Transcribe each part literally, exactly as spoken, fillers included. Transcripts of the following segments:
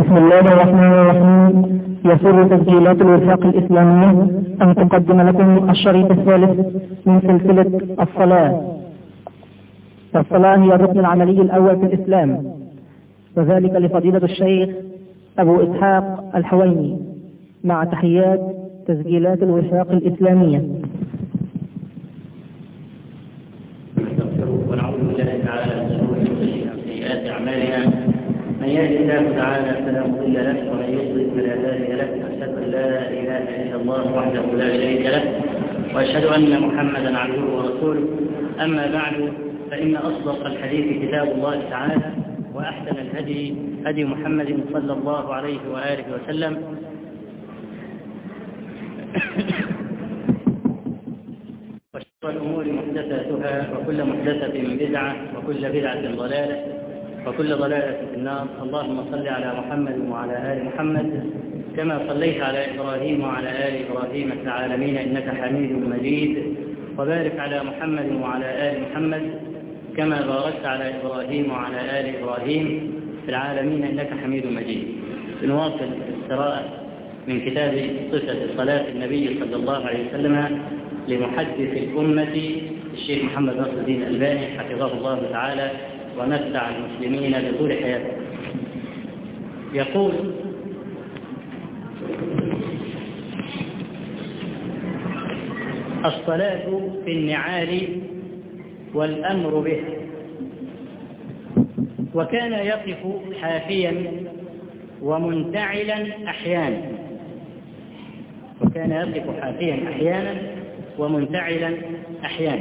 بسم الله الرحمن الرحيم. يسر تسجيلات الوفاق الإسلامية أن تقدم لكم الشريط الثالث من سلسلة الصلاة. فالصلاة هي الركن العملي الأول في الإسلام، وذلك لفضيلة الشيخ أبو إسحاق الحويني، مع تحيات تسجيلات الوفاق الإسلامية. ونعوذ بالله تعالى من شرور انفسنا وسيئات اعمالنا، من يهد الله تعالى فلا مضل له ومن يضلل فلا هادي له، اشهد ان لا اله الا الله وحده لا شريك له واشهد ان محمدا عبده ورسوله. اما بعد، فان اصدق الحديث كتاب الله تعالى، واحسن الهدي هدي محمد صلى الله عليه واله وسلم، وشر الأمور محدثاتها، وكل محدثة بدعة، وكل بدعة ضلالة، وكل ضلالة في النار. اللهم صل على محمد وعلى آل محمد كما صليت على إبراهيم وعلى آل إبراهيم في العالمين إنك حميد مجيد، وبارك على محمد وعلى آل محمد كما باركت على إبراهيم وعلى آل إبراهيم في العالمين إنك حميد مجيد. بنواصل القراءة من كتاب صفة صلاة النبي صلى الله عليه وسلم لمحدث الأمة الشيخ محمد ناصر الدين الألباني حفظه الله تعالى ومتع المسلمين بطول حياته. يقول: الصلاة في النعال والأمر به. وكان يقف حافيا ومنتعلا أحيانا وكان يقف حافيا أحيانا ومنتعلا أحيانا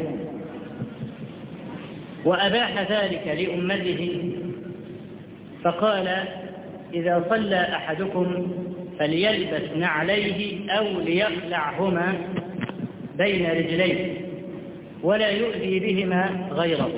وأباح ذلك لأمته، فقال: إذا صلى أحدكم فليلبس نعليه أو ليخلعهما بين رجليه ولا يؤذي بهما غيره.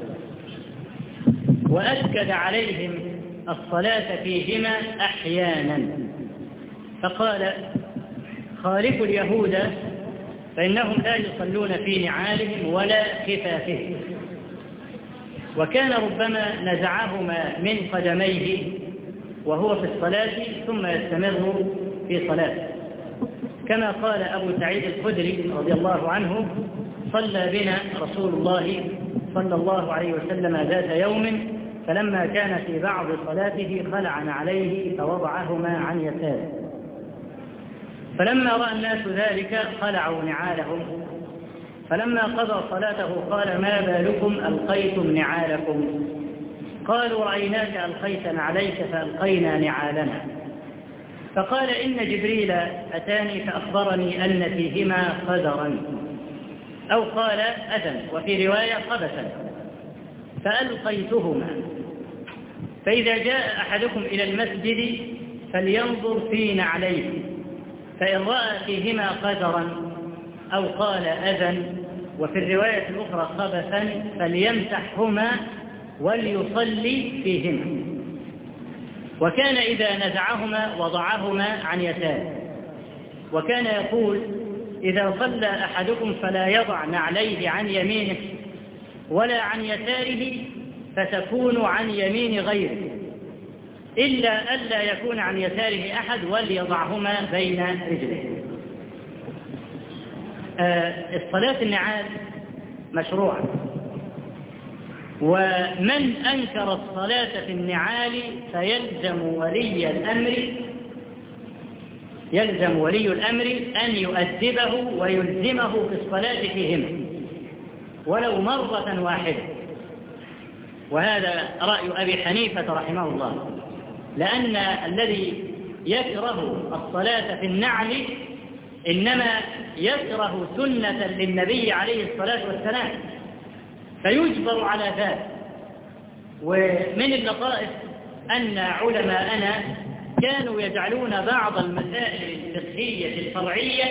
وأكد عليهم الصلاة فيهما أحيانا، فقال: خالفوا اليهود فإنهم لا يصلون في نعالهم ولا خفافهم. وكان ربما نزعهما من قدميه وهو في الصلاة ثم يستمر في صلاته، كما قال أبو سعيد الخدري رضي الله عنه: صلى بنا رسول الله صلى الله عليه وسلم ذات يوم، فلما كان في بعض صلاته خلع عليه فوضعهما عن يساره، فلما رأى الناس ذلك خلعوا نعالهم، فلما قضى صلاته قال: ما بالكم ألقيتم نعالكم؟ قالوا: رأيناك ألقيت نعليك فألقينا نعالنا. فقال: إن جبريل أتاني فأخبرني أن فيهما قدرا، أو قال أذى، وفي رواية خبثا، فألقيتهما. فإذا جاء أحدكم إلى المسجد فلينظر في نعليه، فإن رأى فيهما قدرا أو قال أذى، وفي الرواية الأخرى خبثا، فليمسحهما وليصلي فيهما. وكان إذا نزعهما وضعهما عن يساره. وكان يقول: إذا صلى أحدكم فلا يضع نعليه عن يمينه ولا عن يساره، فتكون عن يمين غيره، إلا ألا يكون عن يساره أحد وليضعهما بين رجليه. آه الصلاة النعال مشروعة، ومن أنكر الصلاة في النعال فيلزم ولي الأمر يلزم ولي الأمر أن يؤدبه ويلزمه في الصلاة فيهما ولو مرة واحدة. وهذا رأي أبي حنيفة رحمه الله، لأن الذي يكره الصلاة في النعل إنما يكره سنة للنبي عليه الصلاة والسلام، فيجبر على ذلك. ومن اللطائف أن علماءنا كانوا يجعلون بعض المسائل الفقهية الفرعية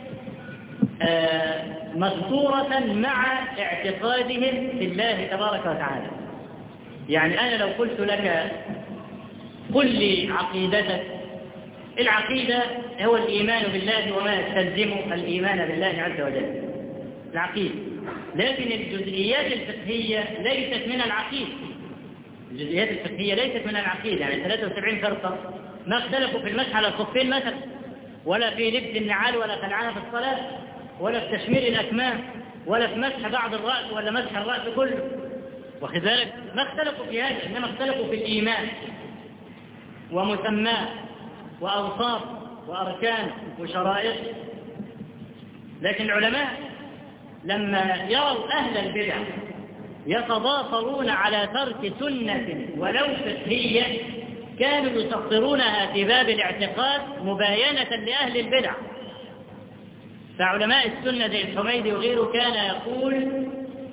مسطورة مع اعتقادهم في الله تبارك وتعالى. يعني أنا لو قلت لك: قل لي عقيدتك، العقيدة هو الإيمان بالله وما يستلزم الإيمان بالله عز وجل، العقيدة. لكن الجزئيات الفقهية ليست من العقيدة، الجزئيات الفقهية ليست من العقيدة. يعني ثلاثة وسبعين فرقة ما اختلفوا في المسح على الخفين مثلا، ولا في لبس النعال ولا خلعانة في الصلاة، ولا في تشمير الأكمام، ولا في مسح بعض الرأس ولا مسح الرأس كله، واخد بالك؟ ما اختلفوا في هذا، إنما اختلفوا في الإيمان ومسماه وأوصاف وأركان وشرائط. لكن العلماء لما يروا أهل البدع يتضافرون على ترك سنة ولو فقهية كانوا يسخرونها في باب الاعتقاد مباينة لأهل البدع. فعلماء السنة زي الحميدي وغيره كان يقول: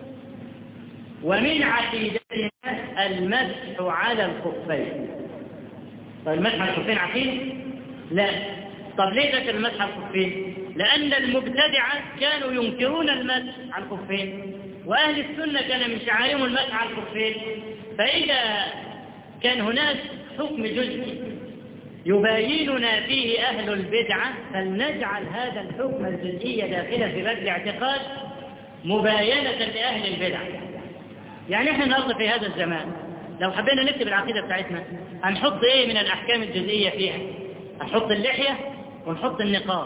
ومن عقيدتنا المسح على الخفين. طيب المسح على الخفين عقيدة؟ لا. طب ليه ذكر المسح على الخفين؟ لأن المبتدعة كانوا ينكرون المسح على الخفين، وأهل السنة كان من شعارهم المسح على الخفين. فإذا كان هناك حكم جزئي يبايننا فيه أهل البدعة فلنجعل هذا الحكم الجزئي داخلا في باب الاعتقاد مباينة لأهل البدع. يعني احنا النهارده في هذا الزمان لو حبينا نكتب العقيدة بتاعتنا هنحط ايه من الأحكام الجزئية فيها؟ هنحط اللحية ونحط النقاب،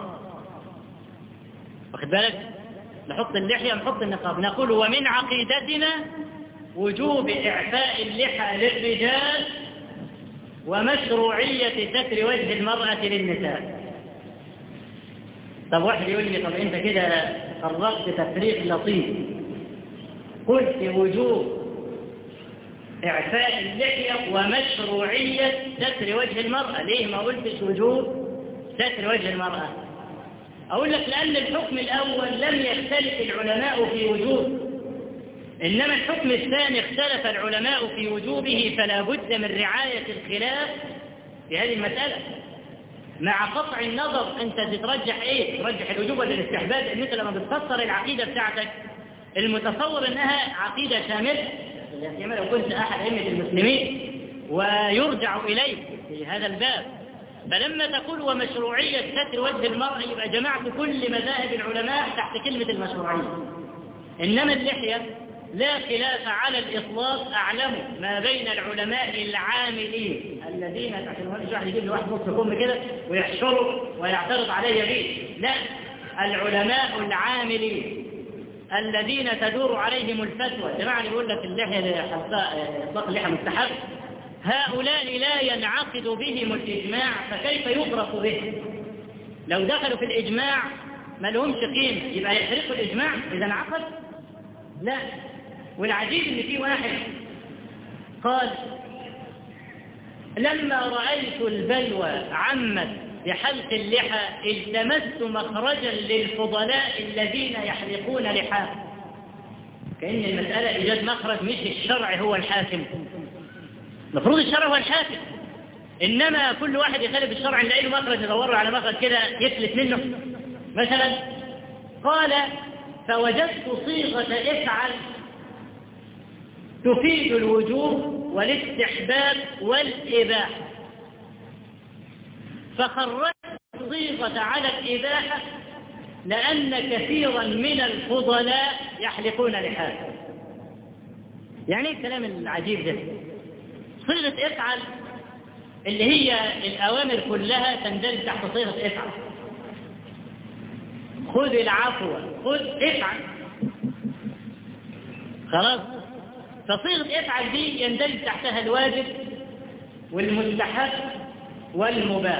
واخد بالك؟ نحط اللحية ونحط النقاب. نقول: ومن عقيدتنا وجوب إعفاء اللحى للرجال ومشروعية ستر وجه المرأة للنساء. طب واحد يقول لي: طب انت كده فرقت تفريق لطيف، قلت وجوب إعفاء اللحية ومشروعية ستر وجه المرأة، ليه ما قلتش وجوب ستر وجه المرأة؟ أقول لك: لأن الحكم الأول لم يختلف العلماء في وجوبه، إنما الحكم الثاني اختلف العلماء في وجوبه، فلا بد من رعاية الخلاف في هذه المسألة، مع قطع النظر أنت تترجح إيه؟ ترجح الوجوب ولا الاستحباب؟ لأن أنت لما بتفسر العقيدة بتاعتك المتصور أنها عقيدة شاملة، يعني لو كنت أحد أئمة المسلمين ويرجع إليك في هذا الباب، فلما تقول ومشروعية ستر وجه المرأة يبقى جمعت كل مذاهب العلماء تحت كلمة المشروعية. إنما اللحية لا خلاف على الإطلاق أعلم ما بين العلماء العاملين الذين تحت المهندس واحد يجيب له واحد نص كم كده ويحشره ويعترض عليه به، لا، العلماء العاملين الذين تدور عليهم الفتوى. جماعة يقول لك اللحية إطلاق اللحية مستحب، هؤلاء لا ينعقد بهم الإجماع، فكيف يفرق به؟ لو دخلوا في الإجماع ما لهمش قيمة، يبقى يحرقوا الإجماع إذا انعقد؟ لا. والعجيب إن في واحد قال: لما رأيت البلوى عمت بحلق اللحى التمست مخرجا للفضلاء الذين يحلقون لحى. كأن المسألة إيجاد مخرج، مش الشرع هو الحاكم، المفروض الشرع هو الحاكم، إنما كل واحد يخالف الشرع نلاقي له مخرج ندور على مخرج كده يفلت منه. مثلا قال: فوجدت صيغة افعل تفيد الوجوب والاستحباب والإباحة، فخرجت الصيغة على الإباحة لأن كثيرا من الفضلاء يحلقون لحاهم. يعني الكلام العجيب ده؟ صيغة افعل اللي هي الأوامر كلها تندرج تحت صيغة افعل، خذ العفو، خذ افعل، خلاص. فصيغة افعل دي يندرج تحتها الواجب والمستحب والمباح،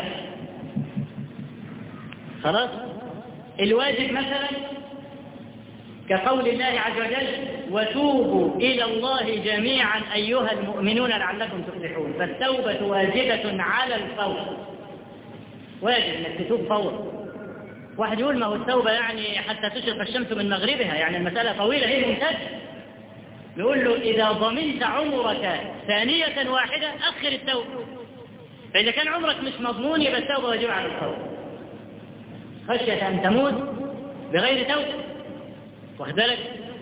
خلاص. الواجب مثلا كقول الله عز وجل: وتوبوا إلى الله جميعا أيها المؤمنون لعلكم تفلحون. فالتوبة واجبة على الفور، واجب انك تتوب فور. واحد يقول: ما هو التوبة يعني حتى تشرق الشمس من مغربها، يعني المسألة طويلة هي ممتدة. نقول له: إذا ضمنت عمرك ثانية واحدة أخر التوبة، فإذا كان عمرك مش مضمون يبقى التوبة واجبة على الفور، خشية أن تموت بغير توبة، واخد بالك؟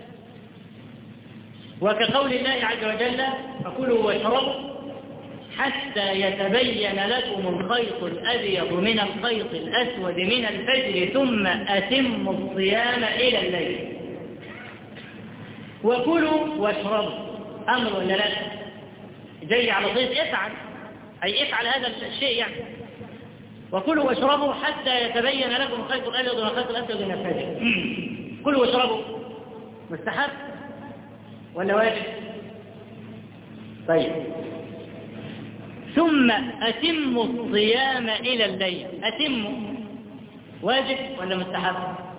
وكقول الله عز وجل: فكلوا واشربوا حتى يتبين لكم الخيط الأبيض من الخيط الأسود من الفجر ثم أتموا الصيام إلى الليل. وكلوا واشربوا أمر ولا لا؟ جاي على صيغة افعل، أي افعل هذا الشيء يعني. وكلوا واشربوا حتى يتبين لكم الخيط الأبيض من الخيط الأسود من الفجر. كلوا واشربوا مستحب ولا واجب؟ طيب، ثم أتموا الصيام إلى الليل. أتموا واجب ولا مستحب؟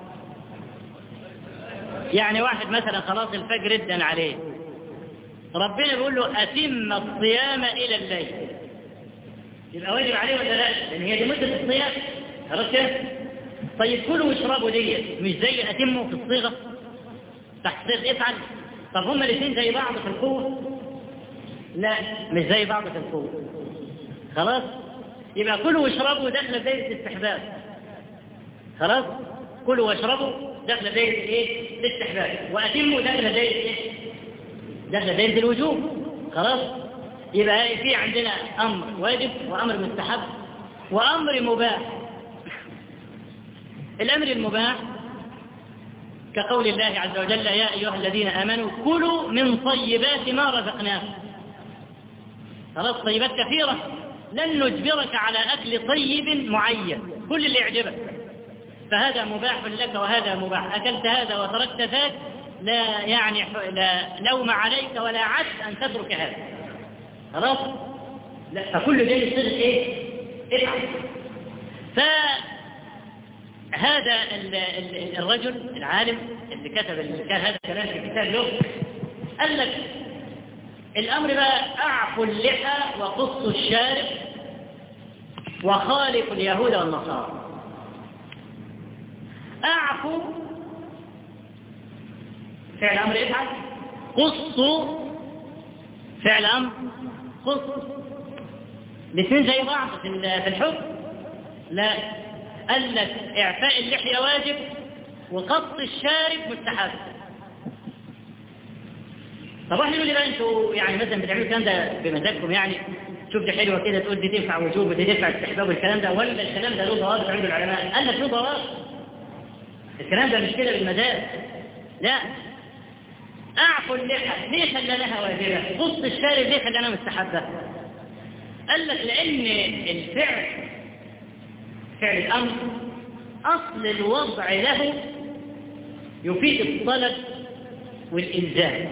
يعني واحد مثلا خلاص الفجر ادن عليه، ربنا بيقول له أتم الصيام إلى الليل، يبقى واجب عليه ولا لا؟ لأن هي دي مدة الصيام. خلاص كده؟ طيب كلوا واشربوا دي مش زي أتموا في الصيغة تحت صيغة افعل؟ طب هما الاثنين زي بعض في القوة؟ لا، مش زي بعض في القوة. خلاص؟ يبقى كلوا واشربوا داخل دايرة الاستحباب. خلاص؟ كلوا واشربوا داخل دايرة ايه؟ الاستحباب، وأتموا داخل دايرة ايه؟ داخل دايرة الوجوب. خلاص؟ يبقى في عندنا أمر واجب وأمر مستحب وأمر مباح. الأمر المباح كقول الله عز وجل يا أيها الذين آمنوا كلوا من طيبات ما رزقناكم. خلاص؟ طيبات كثيرة، لن نجبرك على أكل طيب معين، كل اللي يعجبك، فهذا مباح لك وهذا مباح. أكلت هذا وتركت ذاك لا يعني لا لوم عليك ولا عجز أن تترك هذا. خلاص؟ لا، فكل ده يصير ايه؟ افعل. فهذا الرجل العالم اللي كتب اللي كان هذا الكلام في كتاب له قال لك الأمر بقى أعفوا اللحى وقصوا الشارب وخالفوا اليهود والنصارى. أعفوا فعل أمر افعل، قصوا فعل أمر قص. الاثنين زي بعض في الحكم؟ لا، قال لك إعفاء اللحية واجب وقص الشارب مستحب. طب واحد يقول لي بقى انتوا يعني مثلا بتعملوا الكلام ده بمزاجكم، يعني شوف دي حلوه كده تقول دي تنفع وجوب ودي تنفع استحباب والكلام ده، ولا الكلام ده له ضوابط عند العلماء؟ قال لك له ضوابط. الكلام ده مش كده بالمزاج، لا. أعفوا اللحى ليه خلاناها واجبة؟ قص الشارب ليه خلاناها مستحبة؟ قال لك لأن الفعل فعل الأمر أصل الوضع له يفيد الطلب والإلزام.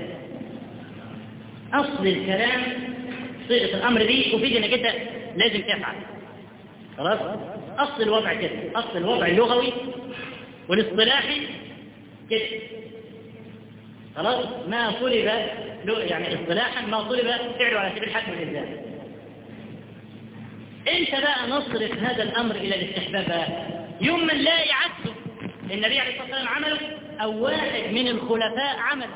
أصل الكلام صيغة الأمر دي يفيد أنك أنت لازم تفعل. خلاص؟ أصل الوضع كده، أصل الوضع اللغوي والاصطلاحي كده. خلاص؟ ما طلب يعني اصطلاحا ما طلب فعله على سبيل الحكم والإلزام. انت بقى نصرف هذا الأمر إلى الاستحباب يوم من لا يعكسه النبي عليه الصلاة والسلام عمله أو واحد من الخلفاء عمله.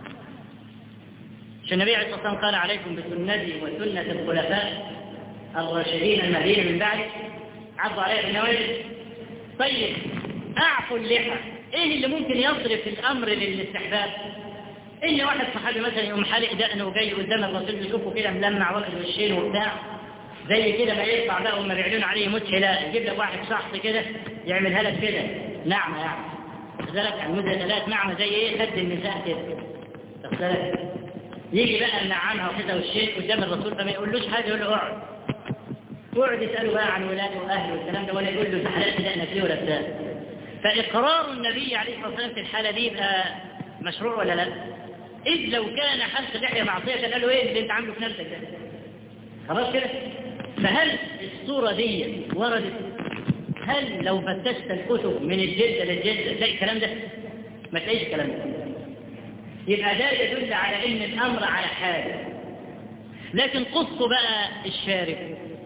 عشان النبي عليه الصلاة والسلام قال عليكم بسنتي وسنة الخلفاء الراشدين المهديين من بعد عضوا عليها بالنواجذ. طيب أعفوا اللحى، إيه اللي ممكن يصرف الأمر للاستحباب؟ إن واحد صحابي مثلا يقوم حالق دقنه وجاي قدام الرسول يشوفه كده ملمع واخد وشين وبتاع زي كده ما يطلع بقى وما بيعلنون عليه متش، لا يجيب لك واحد شخص كده يعملها لك كده نعمة يعني تخذلك عن مدة ثلاث نعمة زي ايه خد النساء كده تخذلك. يجي بقى النعامها وكده والشيء قدام الرسول فما يقولوش حاجة، يقول له اقعد اقعد يسأله بقى عن ولاده وأهله والكلام ده، ولا يقول له سحلات دقنك ليه ولا بتاع. فإقرار النبي عليه الصلاة والسلام في الحالة دي يبقى مشروع ولا لا؟ إذ لو كان حلق اللحية معصية كان قالوا ايه اللي انت عامله في نفسك ده؟ خلاص كده. فهل الصورة دي وردت؟ هل لو فتشت الكتب من الجلد للجلد تلاقي الكلام ده؟ ما تلاقيش الكلام ده. يبقى ده يدل على ان الامر على حاجة. لكن قصوا بقى الشارب،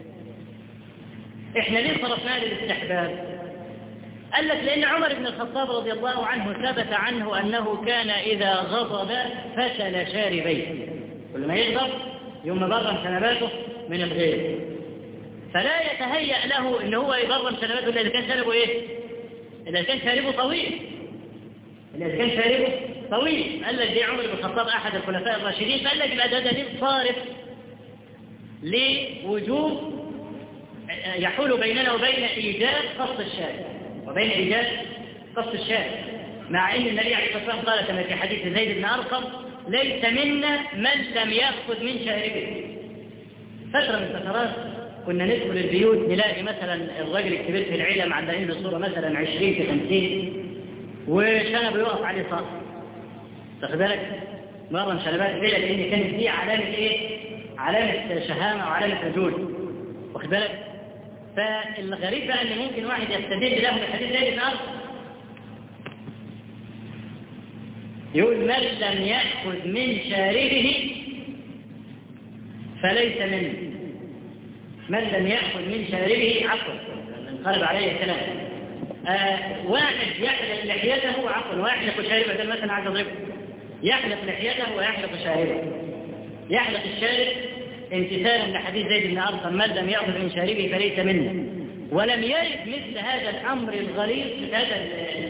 احنا ليه صرفناه للاستحباب؟ قال لك لان عمر بن الخطاب رضي الله عنه ثبت عنه انه كان اذا غضب فتل شاربيه، كل ما يغضب يوم برم شنباته من الغير، فلا يتهيأ له ان هو يبرم شنباته الا اذا كان شاربه ايه؟ اذا كان شاربه طويل، اذا كان شاربه طويل. قال لك دي عمر بن الخطاب احد الخلفاء الراشدين، فقال لك يبقى ده دليل صارف لوجوب يحول بيننا وبين ايجاد قص الشارب وبين ايجاد قص الشارب، مع ان النبي عليه الصلاه والسلام قال كما في حديث زيد بن ارقم ليس منا من لم يأخذ من شاربه. فترة من فترات كنا ندخل البيوت نلاقي مثلا الراجل الكبير في العيلة معلقين له صورة مثلا عشرين في خمسين وشنب يقف عليه صاص. تاخد بالك؟ مرة من شنبات العيلة لأن كانت دي علامة إيه؟ علامة شهامة وعلامة رجول. واخد بالك؟ فالغريب بقى إن ممكن واحد يستدل له بحديث زي ابن أرسل يقول من لم يأخذ من شاربه فليس منه. من لم يأخذ من شاربه عفوا انقلب عليه الكلام. آه واحد يحلق لحيته عفوا ويحلق شاربه، ده مثلا عايز اضربه، يحلق لحيته ويحلق شاربه. يحلق الشارب امتثالا لحديث زيد بن أرقم من لم يأخذ من شاربه فليس منه. ولم يرد مثل هذا الأمر الغليظ في هذا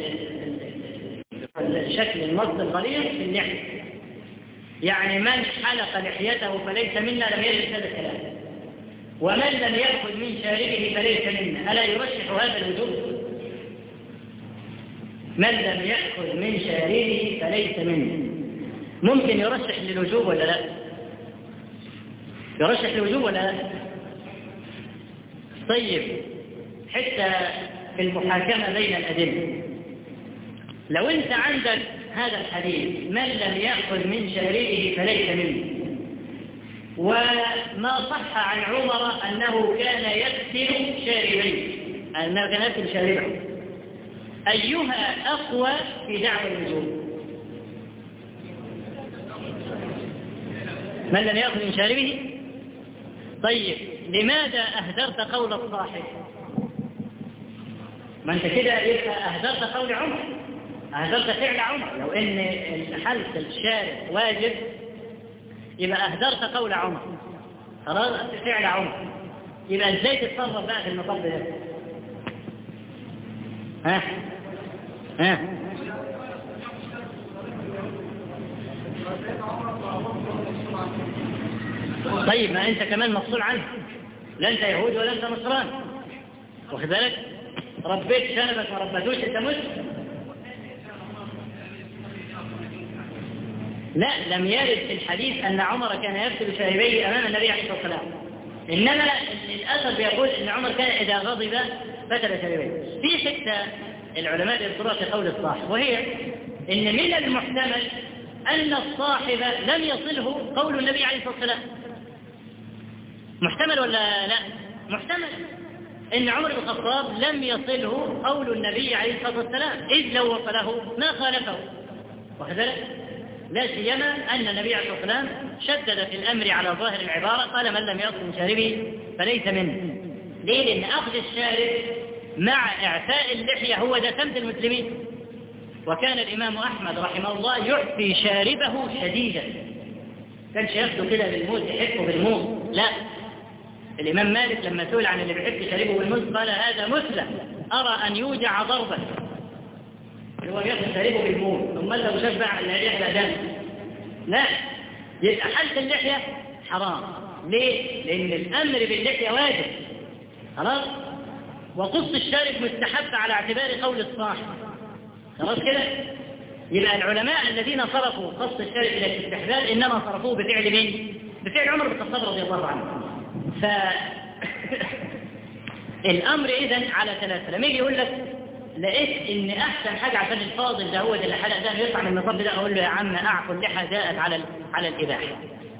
الشكل النص الغليظ في اللحية، يعني من حلق لحيته فليس منا لم يرد هذا الكلام. ومن لم يأخذ من شاربه فليس منا، ألا يرشح هذا الوجوب؟ من لم يأخذ من شاربه فليس منا ممكن يرشح للوجوب ولا لا؟ يرشح للوجوب ولا لا؟ طيب حتى في المحاكمة بين الأدلة، لو أنت عندك هذا الحديث من لم يأخذ من شاربه فليس منه، وما صح عن عمر أنه كان يغسل شاربيه، أنه كان يغسل شاربه، أيها أقوى في دعوى الوجوب؟ من لم يأخذ من شاربه. طيب لماذا أهدرت قول الصاحب؟ ما أنت كده يبقى أهدرت قول عمر، أهدرت فعل عمر. لو إن حلق الشارب واجب يبقى أهدرت قول عمر، خلاص فعل عمر، يبقى إزاي تتصرف بقى في المطب ده؟ ها ها طيب ما أنت كمان مفصول عنه، لا أنت يهود ولا أنت نصران، واخد بالك؟ ربيت شنبك ما ربيتوش أنت مسلم. لا، لم يرد في الحديث أن عمر كان يغسل شاربيه أمام النبي عليه الصلاة والسلام، إنما الأثر بيقول أن عمر كان إذا غضب فتل شاربيه. في حتة العلماء يذكرون في قول الصاحب، وهي إن من المحتمل أن الصاحب لم يصله قول النبي عليه الصلاة والسلام. محتمل ولا لا؟ محتمل إن عمر بن الخطاب لم يصله قول النبي عليه الصلاة والسلام، إذ لو وصله ما خالفه، واخد بالك؟ لا سيما أن النبي عليه الصلاة والسلام شدد في الأمر على ظاهر العبارة، قال من لم يأخذ من شاربه فليس منه. ليه؟ لأن أخذ الشارب مع إعفاء اللحية هو دسمة المسلمين. وكان الإمام أحمد رحمه الله يعفي شاربه شديدا، كانش ياخده كده بالموز يحبه بالموز، لا. الإمام مالك لما سئل عن اللي بيحب شاربه بالموز قال هذا مثلى أرى أن يوجع ضربا، هو ياخد شاربه بالموز. ثم لو شبع اللحية دم، لا، يبقى حلق اللحية حرام. ليه؟ لأن الأمر باللحية واجب، خلاص. وقص الشارب مستحب على اعتبار قول الصاحب، خلاص كده. يبقى العلماء الذين صرفوا قص الشارب إلى الاستحباب إنما صرفوه بفعل مين؟ بفعل عمر بن الخطاب رضي الله عنه. فالأمر إذن على ثلاثة. لما يجي يقول لك لقيت إن أحسن حاجة عشان الفاضل ده هو اللي حلق ده يطلع من المطب ده، أقول له يا عم أعفو اللحى جاءت على على الإباحة.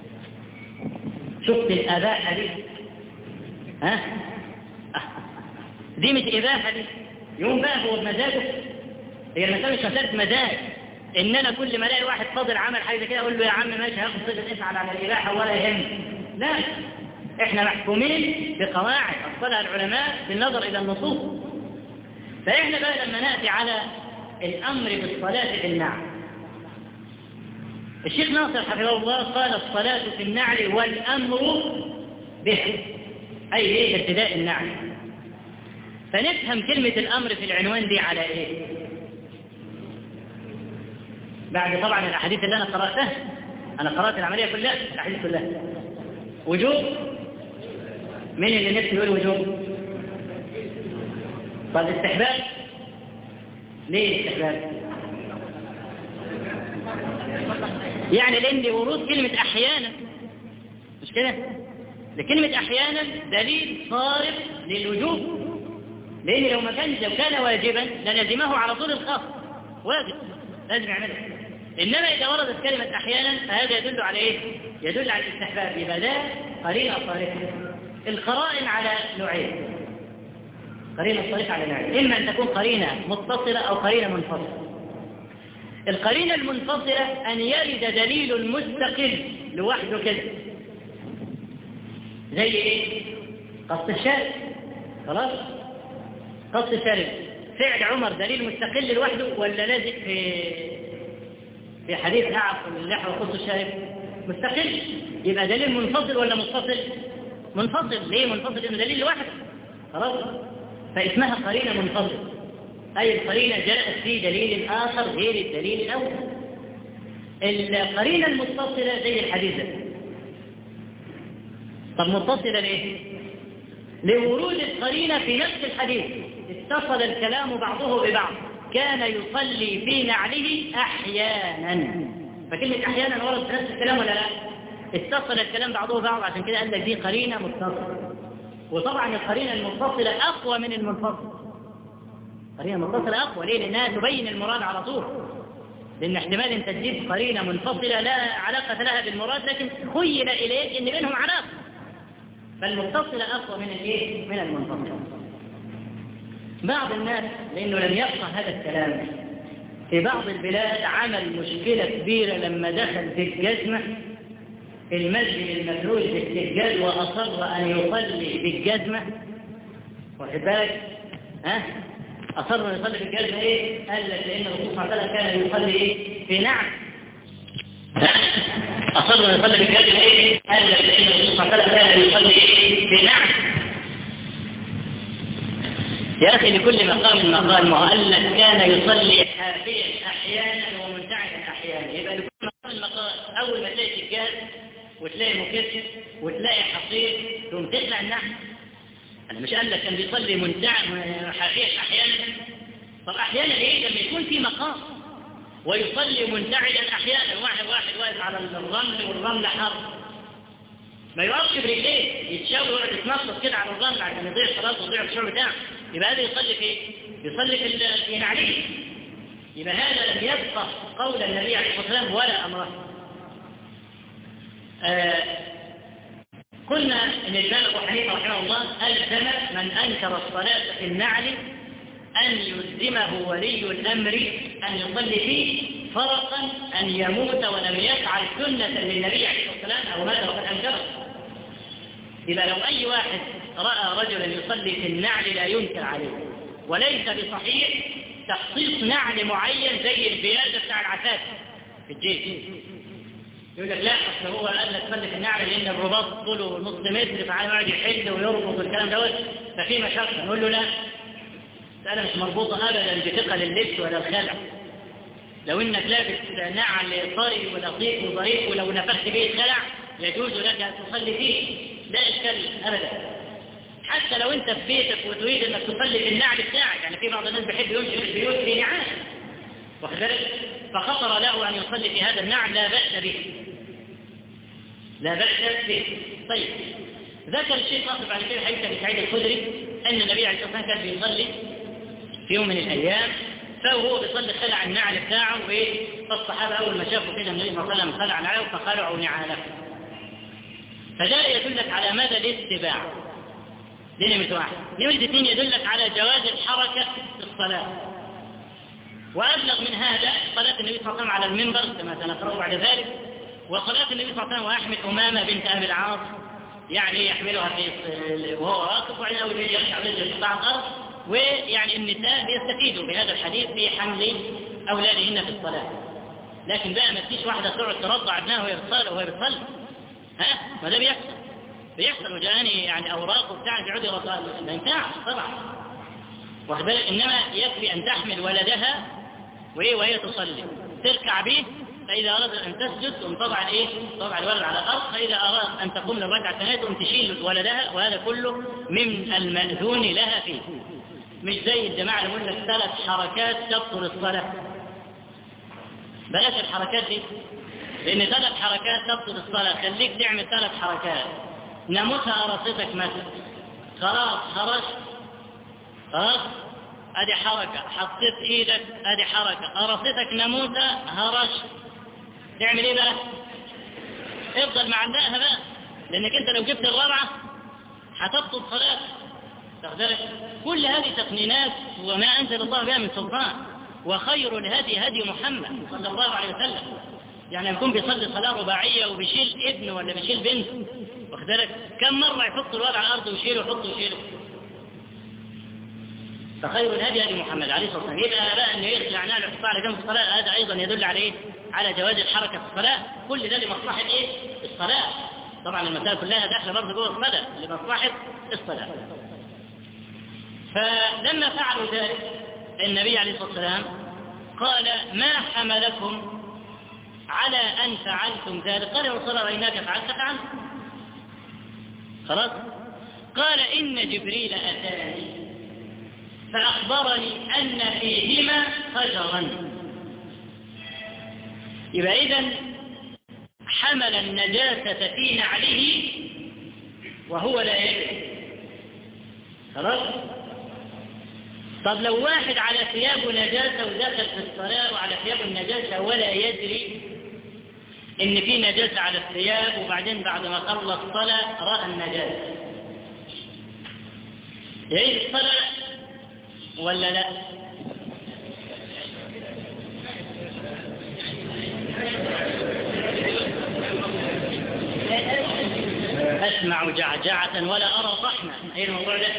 شفت الإباحة دي؟ ها؟ دي مش إباحة دي، يوم بقى هو بمزاجه. هي المسألة مش مسألة مزاج، إن أنا كل ما ألاقي واحد فاضل عمل حاجة كده أقول له يا عم ماشي هاخد صيغة افعل على الإباحة ولا يهم. لا، إحنا محكومين بقواعد أصلها العلماء بالنظر إلى النصوص. فإحنا بقى لما نأتي على الأمر بالصلاة في النعل، الشيخ ناصر حفظه الله قال الصلاة في النعل والأمر به، أي إيه ابتداء النعل. فنفهم كلمة الأمر في العنوان دي على إيه؟ بعد طبعا الأحاديث اللي أنا قرأتها، أنا قرأت العملية كلها، الأحاديث كلها وجوب. مين اللي نفسه يقول وجوب؟ طب استحباب؟ ليه استحباب؟ يعني لأن ورود كلمة أحيانا، مش كده؟ لكلمة أحيانا دليل صارف للوجوب، لأن لو ما كان لو كان واجبا للزمه على طول الخاص، واجب لازم يعمله. إنما إذا وردت كلمة أحيانا فهذا يدل على إيه؟ يدل على الاستحباب، يبقى ده قرينة صارفة. القرائن على نوعين، قرينة صارفة على نوعين، إما أن تكون قرينة متصلة أو قرينة منفصلة. القرينة المنفصلة أن يرد دليل مستقل لوحده كده، زي إيه؟ قص الشارب، خلاص؟ قص الشارب فعل عمر دليل مستقل لوحده ولا لازق في في حديث أعف اللحى وقص الشارب؟ مستقل، يبقى دليل منفصل ولا متصل؟ منفصل. ليه منفصل؟ إنه دليل لوحده، خلاص؟ فاسمها قرينة منفصلة، أي القرينة جاءت في دليل آخر غير الدليل الأول. القرينة المتصلة زي الحديث ده. طب متصلة ليه؟ لورود القرينة في نفس الحديث، اتصل الكلام بعضه ببعض، كان يصلي في نعله أحيانا. فكلمة أحيانا ورد في نفس الكلام ولا لا؟ اتصل الكلام بعضه ببعض، عشان كده قال لك دي قرينة متصلة. وطبعا القرينة المتصلة أقوى من المنفصل. قرينة متصلة أقوى، ليه؟ لأنها تبين المراد على طول، لأن احتمال أن تجيب قرينة منفصلة لا علاقة لها بالمراد لكن خيل إليك أن بينهم علاقة، فالمتصلة أقوى من الإيه؟ من المنفصلة. بعض الناس لأنه لم يفقه هذا الكلام في بعض البلاد عمل مشكلة كبيرة لما دخل في الجزمة المسجد المفروش بالسجاد وأصر أن يصلي بالجزمة، واخد بالك؟ ها؟ أصر أن يصلي بالجزمة إيه؟ قال لك لأن الرسول صلى الله عليه وسلم كان يصلي إيه؟ في نعل. أصر أن يصلي بالجزمة إيه؟ قال لك لأن الرسول صلى الله عليه وسلم كان يصلي إيه؟ في نعل. يا أخي لكل مقام مقام، وقال لك كان يصلي حافيا أحيانا ومنتعشا أحيانا، يبقى لكل مقام مقام. أول ما تلاقي سجاد وتلاقي مكتف وتلاقي حصير ثم تخلع النعل. أنا مش قال لك كان بيصلي منتع حافيا أحيانا؟ طب أحيانا إيه؟ لما يكون في مقام ويصلي منتعشا أحيانا، واحد واحد واقف على الرمل والرمل حر، ما يوقفش برجليه، يتشاور ويقعد يتنطط كده على الرمل عشان يضيع خلاص ويضيع الشعور بتاعه، يبقى هذا يصلي في يصلي في في نعليه. يبقى هذا لم يبقى قول النبي عليه الصلاه والسلام ولا امره. آه قلنا ان الامام ابو حنيفه رحمه الله الزم من انكر الصلاه في النعل ان يلزمه ولي الامر ان يصلي فيه، فرقا ان يموت ولم يفعل سنه للنبي عليه الصلاه والسلام او مات وقد انكره. إذا لو أي واحد رأى رجلا يصلي في النعل لا ينكر عليه، وليس بصحيح تخصيص نعل معين زي البيادة بتاع العساكر في الجيش. يقول لك لا أصل هو قال لك صلي في النعل لأن الرباط طوله نص متر فعلى يقعد يحل ويربط والكلام دوت ففي مشقة. نقول له لا، مسألة مش مربوطة أبدا بثقل اللبس ولا الخلع. لو إنك لابس نعل طري ولطيف وظريف ولو نفخت به الخلع يجوز لك أن تصلي فيه، لا إشكال أبدا. حتى لو أنت في بيتك وتريد أنك تصلي في النعل بتاعك، يعني في بعض الناس بيحب يمشي في البيوت في نعال، وكذلك فخطر له أن يصلي في هذا النعل لا بأس به، لا بأس به. طيب ذكر الشيخ أصف على كده حديث أبي سعيد الخدري أن النبي عليه الصلاة والسلام كان بيصلي في يوم من الأيام، فهو بيصلي خلع النعل بتاعه، فالصحابة أول ما شافوا كده النبي صلى الله عليه وسلم خلع نعله فخلعوا نعاله. فده يدلك على مدى الاتباع، دي نمرة واحد. نمرة اثنين يدلك على جواز الحركة في الصلاة. وأبلغ من هذا صلاة النبي صلى الله عليه وسلم على المنبر كما سنقرأ بعد ذلك، وصلاة النبي صلى الله عليه وسلم ويحمل أمامة بنت أبي العاص، يعني يحملها في وهو واقف وبعدين أول شيء يرجع رجله في قطاع الأرض. ويعني النساء بيستفيدوا بهذا الحديث في حمل أولادهن في الصلاة. لكن بقى ما تجيش واحدة تقعد ترضع ابنها وهي بتصلي وهي بتصلي ها، ما ده بيحصل بيحصل وجاني يعني أوراق وبتاع بيعود يرضع، ما ينفعش طبعا، واخد بالك. إنما يكفي أن تحمل ولدها وإيه وهي تصلي، تركع به، فإذا أراد أن تسجد تقوم طبعا إيه طبعا الولد على الأرض، فإذا أراد أن تقوم للركعة الثانية تقوم تشيل ولدها، وهذا كله من المأذون لها فيه. مش زي الجماعة اللي يقول لك ثلاث حركات تبطل الصلاة. بلاش الحركات دي، لأن ثلاث حركات تبطل الصلاة، خليك تعمل ثلاث حركات ناموسة قرصتك مثلا، خلاص هرشت، خلاص ادي حركة، حطيت ايدك ادي حركة، قرصتك ناموسة هرشت، تعمل ايه بقى؟ افضل معلقها بقى، لانك انت لو جبت الرابعة هتبطل صلاتك. تقدر كل هذه تقنينات وما أنزل الله بها من سلطان. وخير الهدي هدي محمد صلى الله عليه وسلم. يعني يكون بيصلي صلاة رباعية وبيشيل ابن ولا بيشيل بنت، واخدلك كم مرة يحط الوضع على الأرض ويشيله ويحطه ويشيله. فخير الهدي هدي محمد عليه الصلاة والسلام. يبقى بقى أنه يخلع نعله ويحطها على جنب الصلاة، هذا أيضا يدل على إيه؟ على جواز الحركة في الصلاة. كل ده لمصلحة إيه؟ الصلاة. طبعا المسائل كلها داخله برضه جوه الصلاة لمصلحة الصلاة. فلما فعلوا ذلك النبي عليه الصلاة والسلام قال: ما حملكم على أن فعلتم ذلك؟ قال: يا رسول الله رأيناك فعلت فعلت. خلاص. قال: إن جبريل أتاني فأخبرني أن فيهما خجرا. يبقى إذن حمل النجاسة في نعله وهو لا يدري. خلاص. طب لو واحد على ثيابه نجاسة ودخل في الصلاة وعلى ثيابه النجاسة ولا يدري إن في نجاسة على الثياب، وبعدين بعد ما خلص الصلاة رأى النجاسة، يعيد الصلاة ولا لا؟ أسمع جعجعة ولا أرى طحنا. أي الموضوع ده؟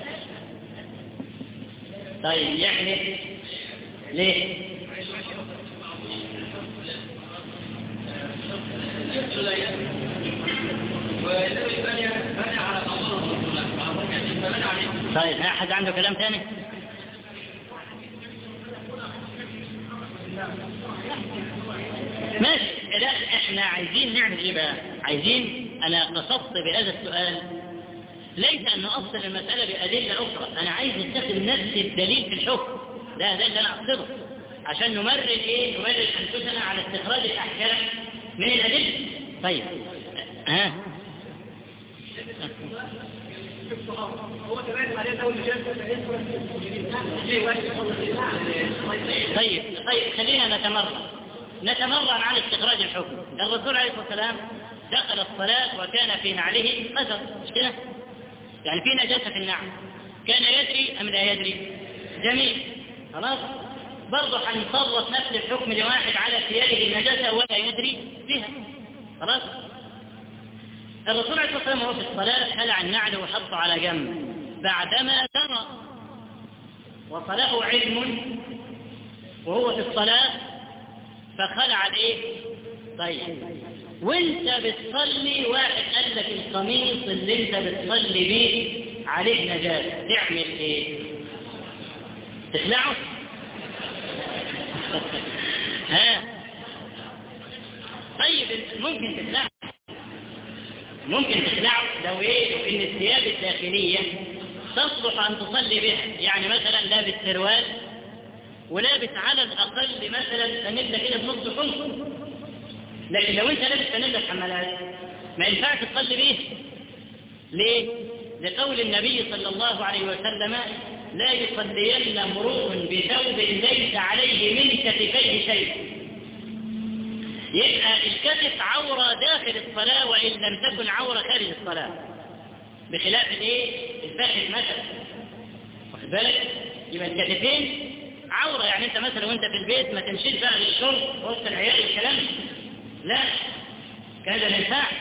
طيب يعني ليه؟ طيب أحد عنده كلام ثاني؟ ماشي. لا احنا عايزين نعمل ايه بقى؟ عايزين، انا قصدت بهذا السؤال ليس ان نؤصل المسألة بأدلة اخرى، انا عايز نستخدم نفس الدليل في الحكم. ده ده اللي انا اقصده، عشان نمرر ايه؟ نمرر انفسنا على استخراج الاحكام من الادلة. طيب ها طيب طيب خلينا نتمرن نتمرن على استخراج الحكم. الرسول عليه الصلاة والسلام دخل الصلاة وكان في نعله قدر، مش كده؟ يعني في نجاسة في النعل، كان يدري أم لا يدري؟ جميل. خلاص. برضه هنصرف نفس الحكم لواحد على ثيابه النجاسة ولا يدري بها. خلاص. الرسول عليه الصلاة والسلام وهو في الصلاة خلع النعل وحطه على جنب بعدما ترى وصله علم وهو في الصلاة فخلع الايه؟ طيب وانت بتصلي واحد قال لك القميص اللي انت بتصلي بيه عليه نجاسة، تعمل ايه؟ تخلعه؟ ها؟ طيب ممكن تخلعه، ممكن تخلعه لو ايه؟ لو ان الثياب الداخلية تصلح ان تصلي بها. يعني مثلا لابس سروال ولابس على الاقل مثلا فانيلا كده بنص كم، لكن لو انت لابس فانيلا حمالات ما ينفعش تصلي بيه. ليه؟ لقول النبي صلى الله عليه وسلم: لا يصلين امرؤ بثوب ليس عليه من كتفيه شيء. يبقى الكتف عورة داخل الصلاة وإن لم تكن عورة خارج الصلاة، بخلاف الايه؟ الفخذ مثلا. واخد بالك؟ يبقى الكتفين عورة. يعني انت مثلا وانت في البيت ما تمشيش بقى للشرب وسط العيال والكلام، لا كذا ما ينفعش.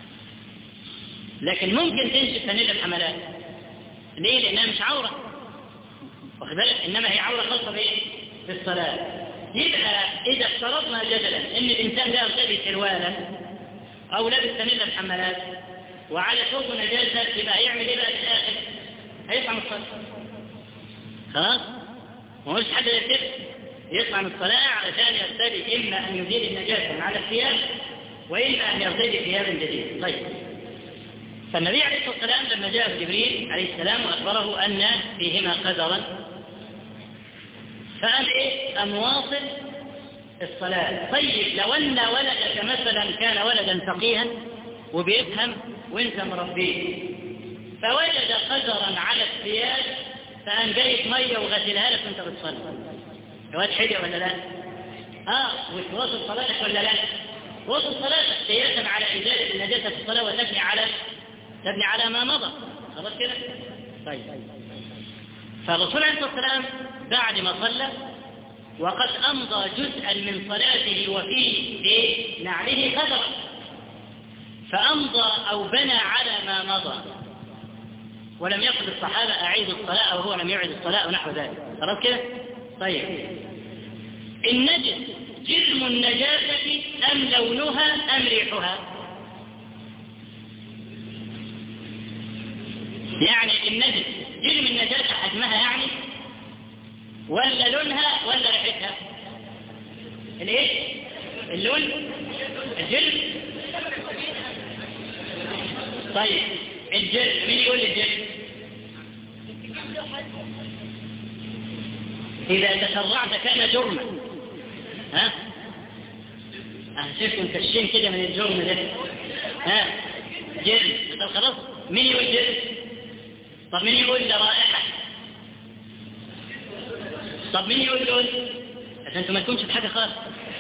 لكن ممكن تمشي فانيلا الحملات. ليه؟ لانها مش عورة. واخد بالك؟ انما هي عورة خاصة بايه؟ في الصلاة. يبقى إذا افترضنا جدلا إن الإنسان ده يرتدي سروالا أو لابس فانيلا الحمالات وعلى ثوبه نجاسة، يبقى يعمل إيه بقى في الآخر؟ هيطلع من الصلاة. خلاص؟ ما هوش حد يرتدي يطلع من الصلاة علشان يرتدي إما أن يزيل النجاسة من على الثياب وإما أن يرتدي ثيابا جديدة. طيب. فالنبي عليه الصلاة والسلام لما جاء جبريل عليه السلام وأخبره أن فيهما قذرا فقال ايه؟ أن واصل الصلاة. طيب لو أن ولدك مثلا كان ولدا فقيها وبيفهم وانت مربيه، فوجد قدرا على الثياب فقام جايب ميه وغسلها لك وانت بتصلي. الواد حلو ولا لا؟ اه مش واصل صلاتك ولا لا؟ واصل صلاتك قياسا على ازاله النجاسه في الصلاه وتبني على تبني على ما مضى. خلاص كده؟ طيب. فالرسول عليه الصلاه والسلام بعد ما صلى وقد امضى جزءا من صلاته وفيه نعله قدرا، فامضى او بنى على ما مضى، ولم يقل الصحابه اعيدوا الصلاه او هو لم يعد الصلاه او نحو ذلك. خلاص كده؟ طيب. النجس جرم النجاسه ام لونها ام ريحها؟ يعني النجس جرم النجاسه حجمها يعني، ولا لونها ولا ريحتها؟ الايه؟ اللون؟ الجلد؟ طيب الجلد مين يقول الجلد؟ إذا تسرعت كان جرما. ها؟ شفتوا مكشين كده من الجرم ده. ها؟ جلد. طب خلاص مين يقول جلد؟ طب مين يقول رائحة؟ طب مين يقول لون؟ عشان انتم ما تكونش بحاجة خالص.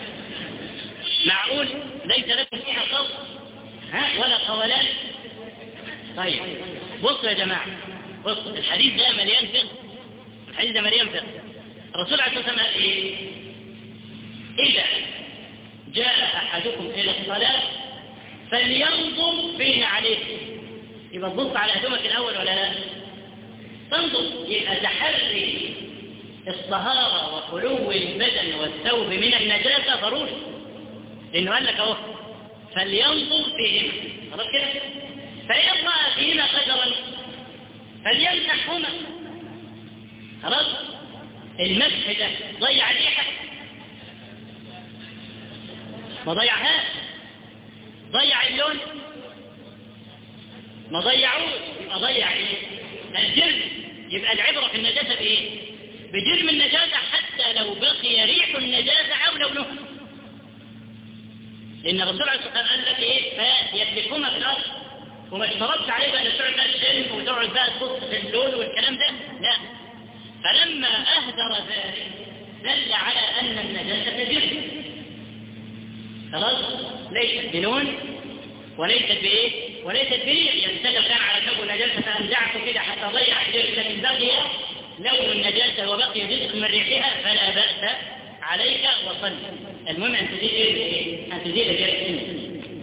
معقول ليس لكم فيها صوت ها ولا قولان؟ طيب بصوا يا جماعة، بصوا الحديث ده مليان فقه، الحديث ده مليان فقه. الرسول عليه الصلاة والسلام قال ايه؟ إذا جاء أحدكم إلى الصلاة فلينظر بين عليه. يبقى تبص على هدومك الأول ولا لا؟ تنظر، يبقى تحري الطهارة وخلو البدن والثوب من النجاسة ضروري، لأنه قال لك أهو فلينظر فيهما. خلاص كده؟ فإن رأى فيهما قدرا فليمسحهما. خلاص؟ المسح ده ضيع ريحة؟ ما ضيعهاش. ضيع اللون؟ ما ضيعوش. يبقى ضيع ايه؟ الجرم. يبقى العبرة في النجاسة بايه؟ بجرم النجاسة حتى لو بقي ريح النجاسة أو لونها. لأن الرسول عليه الصلاة والسلام قال لك إيه؟ فيتركهما في الأرض، وما اشترطش عليه بقى تقعد بقى تشم وتقعد بقى تبص في اللون والكلام ده، لا. فلما أهدر ذلك دل على أن النجاسة جرم. خلاص؟ ليست بلون وليست بإيه؟ وليست بريح. ينتقل كان على ثوب النجاسة فأنزعته كده حتى ضيع جرم، لكن بقي لون النجاسة وبقي جزء من ريحها فلا بأس عليك وصل. المهم أن تزيد إيه؟ أن تزيد الجرم.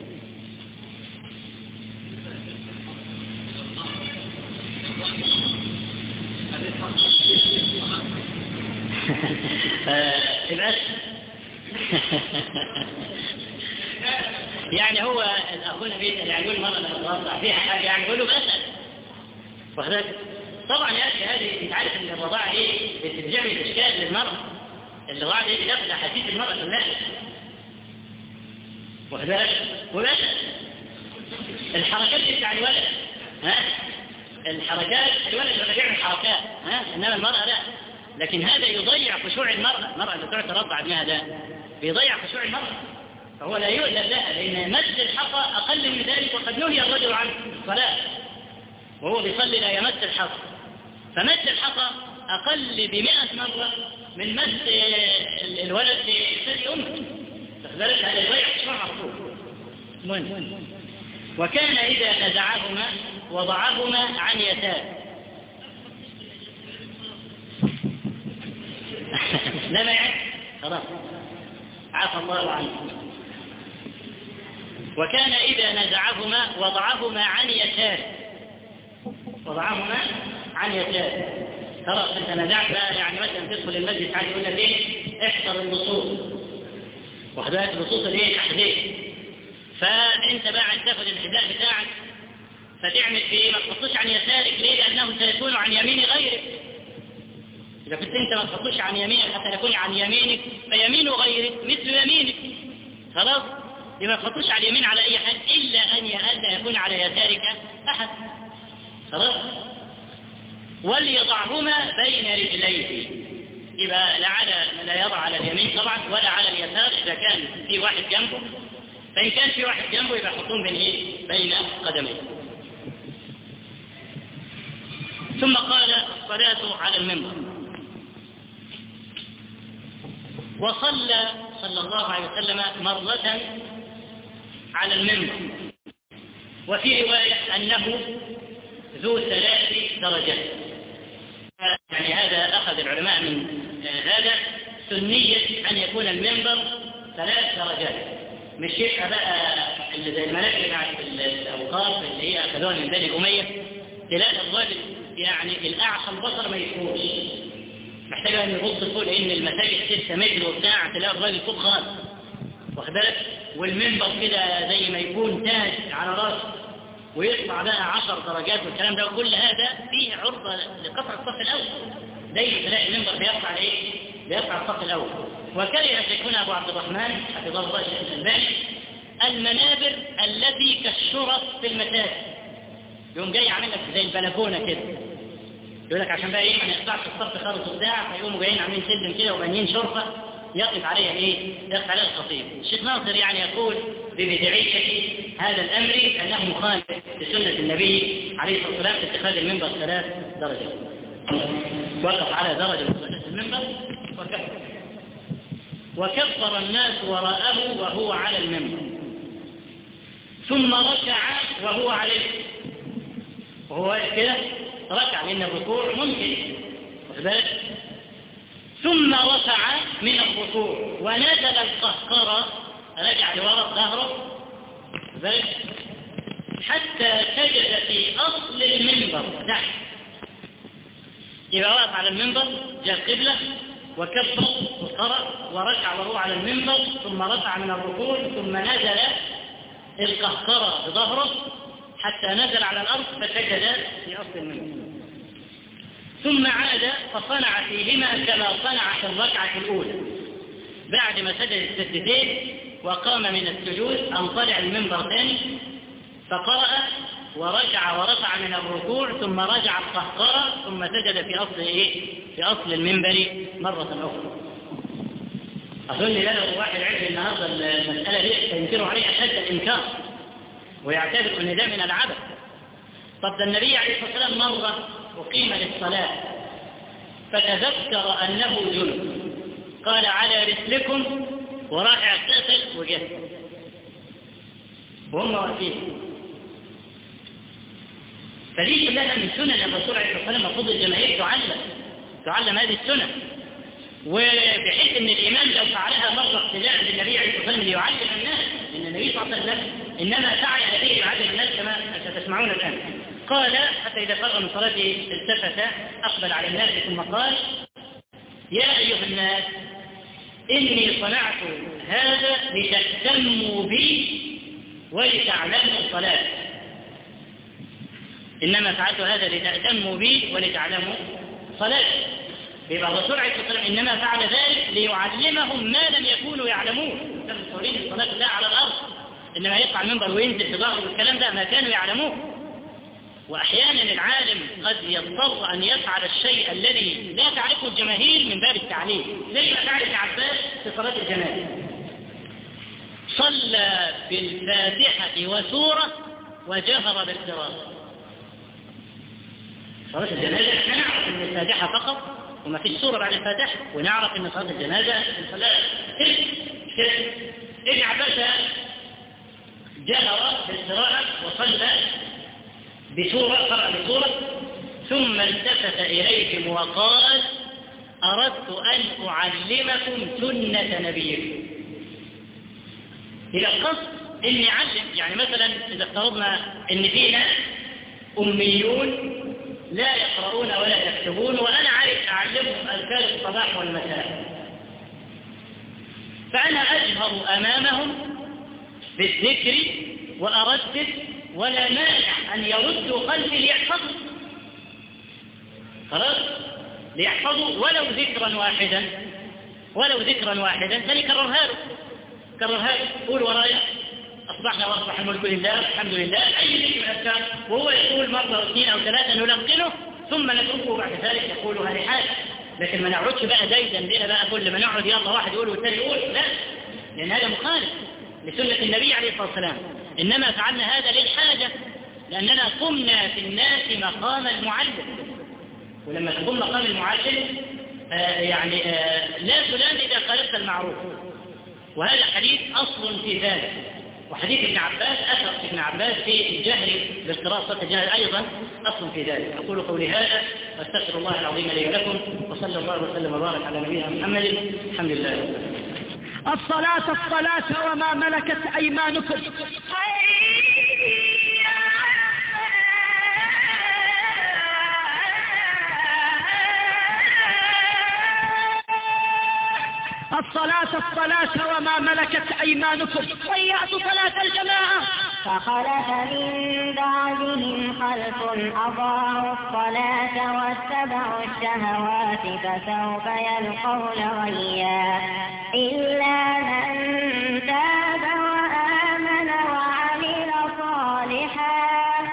تبقى يعني هو أخونا بيسأل يعني يقول مرة لما تطلع فيها حاجة يعني يقول له بسأل وحدك. طبعا يا أخي هذه انت عارف ان الرضاعة ايه بتجمع الاشكال للمرأة. الرضاعة دي داخل حديث المرأة الناس وحدك وبس الحركات بتاع الولد. ها الحركات الولد ولا بيعمل حركات، ها انما المرأة لا. لكن هذا يضيع خشوع المرأة. المرأة اللي تقعد ترضع ابنها ده بيضيع خشوع المرأة، فهو لا يؤذن لها، لأن مس الحصى أقل من ذلك وقد نهي الرجل عن الصلاة وهو بيصلي لا يمس الحصى. فمس الحصى أقل بمئة مرة من مس الولد لثدي أمه. فذلك هذا يضيع خشوع على طول. وكان إذا نزعهما وضعهما عن يسار. لا ما يعد خلاص عفى الله عنه. وكان إذا نزعهما وضعهما عن يسار. وضعهما عن يسار. خلاص انت نزعت بقى، يعني مثلا تدخل المسجد تعالى يقول لك ايه؟ احضر النصوص. وحدات النصوص اللي هي التحديد. فانت بقى عايز تاخد الحذاء بتاعك فتعمل فيه ما تحطوش عن يسارك. ليه؟ لأنه سيكون عن يمين غيرك. إذا كنت أنت ما تحطوش عن يمينك حتى يكون عن يمينك فيمين غيرك مثل يمينك. خلاص؟ لما تحطوش على اليمين على أي حد إلا أن ألا يكون على يسارك أحد. خلاص؟ وليضعهما بين رجليه. يبقى لا على لا يضع على اليمين طبعا ولا على اليسار إذا كان في واحد جنبه. فإن كان في واحد جنبه يبقى يحطون بين إيه؟ بين قدميه. ثم قال الصلاة على المنبر. وصلى صلى الله عليه وسلم مرة على المنبر، وفي رواية أنه ذو ثلاث درجات. يعني هذا أخذ العلماء من هذا سنية أن يكون المنبر ثلاث درجات، مش يبقى بقى اللي زي المنابر مع الأوقاف اللي هي أخذوها من بني أمية، تلاقي الراجل يعني الأعصى البصر ما يفوش، محتاج أن يبص فوق لأن المساجد ستة متر وبتاع، تلاقي الراجل فوق خالص واخد بالك، والمنبر كده زي ما يكون تاج على راسه ويطلع بقى عشر درجات والكلام ده، وكل هذا فيه عرضة لقطع الصف الأول. دايما تلاقي المنبر بيطلع إيه؟ بيطلع الصف الأول. وكره شيخنا أبو عبد الرحمن حفظه الله الشيخ الألباني المنابر التي كالشرف في المساجد، يقوم جاي عامل لك زي البلكونة كده، يقول لك عشان بقى ايه ما يقطعش الصف خالص وبتاع، فيقوموا جايين عاملين سلم كده وبانيين شرفه يقف عليها ايه؟ يقف عليها الخطيب. الشيخ ناصر يعني يقول ببدعية هذا الامر انه مخالف لسنه النبي عليه الصلاه والسلام في اتخاذ المنبر ثلاث درجات. وقف على درجه من المنبر وكفر. وكبر الناس وراءه وهو على المنبر، ثم ركع وهو عليه، وهو كده ركع لأن الركوع ممكن وذلك. ثم رفع من الركوع ونزل القهقرة، رجع لوراء ظهره وذلك حتى سجد في أصل المنبر تحت. إذا وقف على المنبر جاء القبلة وكبر وقرأ وركع وهو على المنبر، ثم رفع من الركوع، ثم نزل القهقرة بظهره حتى نزل على الأرض فسجد في أصل المنبر، ثم عاد فصنع فيهما كما صنع في الركعة الأولى. بعد ما سجد السجدتين وقام من السجود انطلع المنبر ثاني فقرأ وركع ورفع من الركوع، ثم رجع القهقرة، ثم سجد في أصل إيه؟ في أصل المنبر مرة أخرى. أظن لو واحد عرف النهارده المسألة دي سينكروا عليه أشد الإنكار ويعتبر أن ده من العبث. طب ده النبي عليه الصلاة والسلام مرة أقيم للصلاة فتذكر أنه جنب، قال على رسلكم وراح اغتسل وجه وهم واقفين. فدي كلها من سنن الرسول عليه الصلاة والسلام، المفروض الجماهير تعلم تعلم هذه السنن، وبحيث ان الامام لو فعلها مره اقتداء بالنبي عليه الصلاه والسلام ليعلم الناس ان النبي صلى الله عليه وسلم انما فعل هذه ليعلم الناس كما ستسمعون الان. قال حتى اذا فرغ من صلاته التفت اقبل على الناس ثم قال: يا ايها الناس اني صنعت هذا لتهتموا بي ولتعلموا الصلاه. انما فعلت هذا لتهتموا بي ولتعلموا صلاه. يبقى الرسول عليه الصلاه والسلام انما فعل ذلك ليعلمهم ما لم يكونوا يعلمون. كانوا مصورين الصلاه كلها على الارض، انما يقع المنبر وينزل في ظهره والكلام ده ما كانوا يعلموه. واحيانا العالم قد يضطر ان يفعل الشيء الذي لا تعرفه الجماهير من باب التعليم، زي ما فعل ابن عباس في صلاه الجنازه. صلى بالفاتحه وسوره وجهر بالقراءه. صلاه الجنازه احنا نعرف ان الفاتحه فقط وما فيش سورة بعد الفاتحة، ونعرف ان صلاة الجنازة صلاة كده. ابن عباس جهر بالقراءة وصلى بسورة، قرأ بسورة، ثم التفت إليهم وقال: أردت أن أعلمكم سنة نبيكم. إلى القصد إني أعلم، يعني مثلا إذا افترضنا إن فينا أميون لا يقرؤون ولا يكتبون، وأنا عارف أعلمهم أذكار الصباح والمساء، فأنا أجهر أمامهم بالذكر وأردد، ولا مانع أن يردوا خلفي ليحفظوا، خلاص ليحفظوا ولو ذكرا واحدا، ولو ذكرا واحدا فليكررها له كررها له قول ورايا: أصبحنا وأصبح الملك لله الحمد لله، أي ذكر من الأذكار، وهو يقول مرة واثنين أو ثلاثة نلقنه ثم نتركه بعد ذلك يقولها لحاجة. لكن ما نقعدش بقى دايدا لنا بقى كل ما نقعد يلا واحد يقول والثاني يقول، لا، لأن هذا مخالف لسنة النبي عليه الصلاة والسلام. إنما فعلنا هذا للحاجة، لأننا قمنا في الناس مقام المعلم، ولما تقوم مقام المعلم آه يعني آه لا فلان إذا خالفت المعروف، وهذا حديث أصل في ذلك. وحديث ابن عباس أثر ابن عباس في الجهر بالقراءة الجهر أيضا أصل في ذلك. أقول قولي هذا واستغفر الله العظيم لي ولكم، وصلى الله وسلم وبارك على نبينا محمد. الحمد لله. الصلاة الصلاة وما ملكت أيمانكم. الصلاة الصلاة وما ملكت أيمانكم. ضيعت صلاة الجماعة فخلف من بعدهم خلف أضاعوا الصلاة واتبعوا الشهوات فسوف يلقون غيا إلا من تاب وآمن وعمل صالحا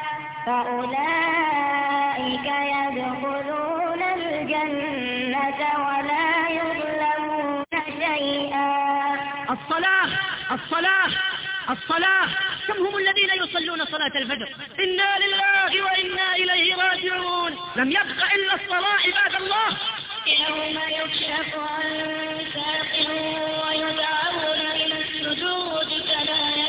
فأولئك يدخلون الجنة ولا يظلمون شيئا. الصلاة الصلاة الصلاة. كم هم الذين يصلون صلاة الفجر؟ إنا لله وإنا إليه راجعون. لم يبق إلا الصلاة عباد الله. يوم يكشف عن ساق ويدعون إلى السجود فلا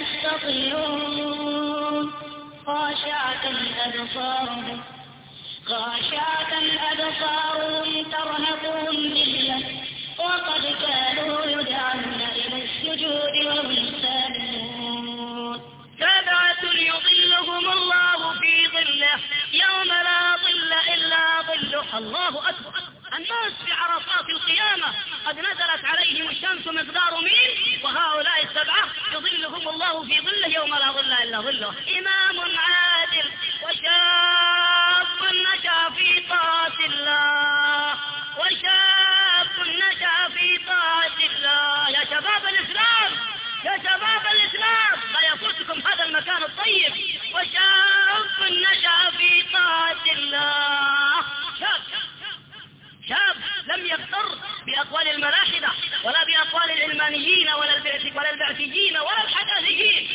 يستطيعون خاشعة أبصارهم خاشعة أبصارهم ترهقهم ذلة وقد كانوا يدعون إلى السجود وهم سالمون. سبعة يظلهم الله في ظله يوم لا ظل إلا ظله. الله أكبر. الناس في عرصات القيامة قد نزلت عليهم الشمس مقدار ميل، وهؤلاء السبعة يظلهم الله في ظله يوم لا ظل إلا ظله. إمام عادل وشاب نشأ في طاعة الله وشاب نشأ في طاعة الله. يا شباب الإسلام يا شباب الإسلام لا يفوتكم هذا المكان الطيب. وشاب نشأ في طاعة الله. شاب شاب لم يغتر بأقوال الملاحدة ولا بأقوال العلمانيين ولا ولا البعثيين ولا الحداثيين.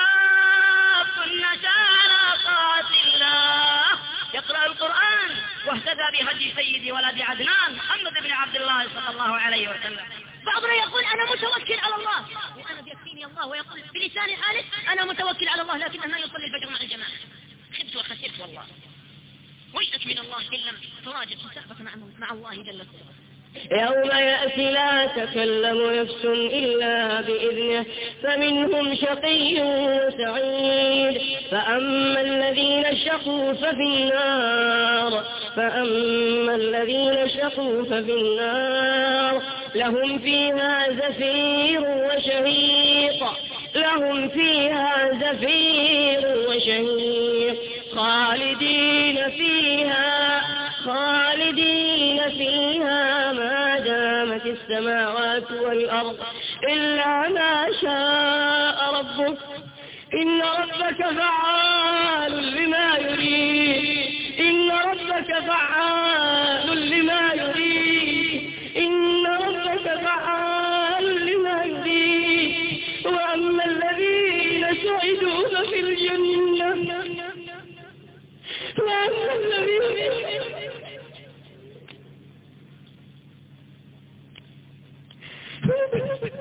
شاب نشأ على طاعة الله يقرأ القرآن واهتدى بهدي سيدي ولد عدنان محمد بن عبد الله صلى الله عليه وسلم. بعضنا يقول أنا متوكل على الله وأنا بيكفيني الله، ويقول بلسان حاله أنا متوكل على الله لكنه لا يصلي الفجر مع الجماعة. خبت وخسرت والله، ويأت من الله إن لم تراجع حسابك مع الله جل وعلا. يوم يأتي لا تكلم نفس إلا بإذنه فمنهم شقي وسعيد. فأما الذين شقوا ففي النار فأما الذين شقوا ففي النار لهم فيها زفير وشهيق لهم فيها زفير وشهيق خالدين فيها خالدين فيها ما دامت السماوات والأرض إلا ما شاء ربك إن ربك فعال لما يريد إن ربك فعال لما يريد إن ربك فعال لما يريد. وأما الذين سعدوا ففي الجنة وأما الذين Thank you.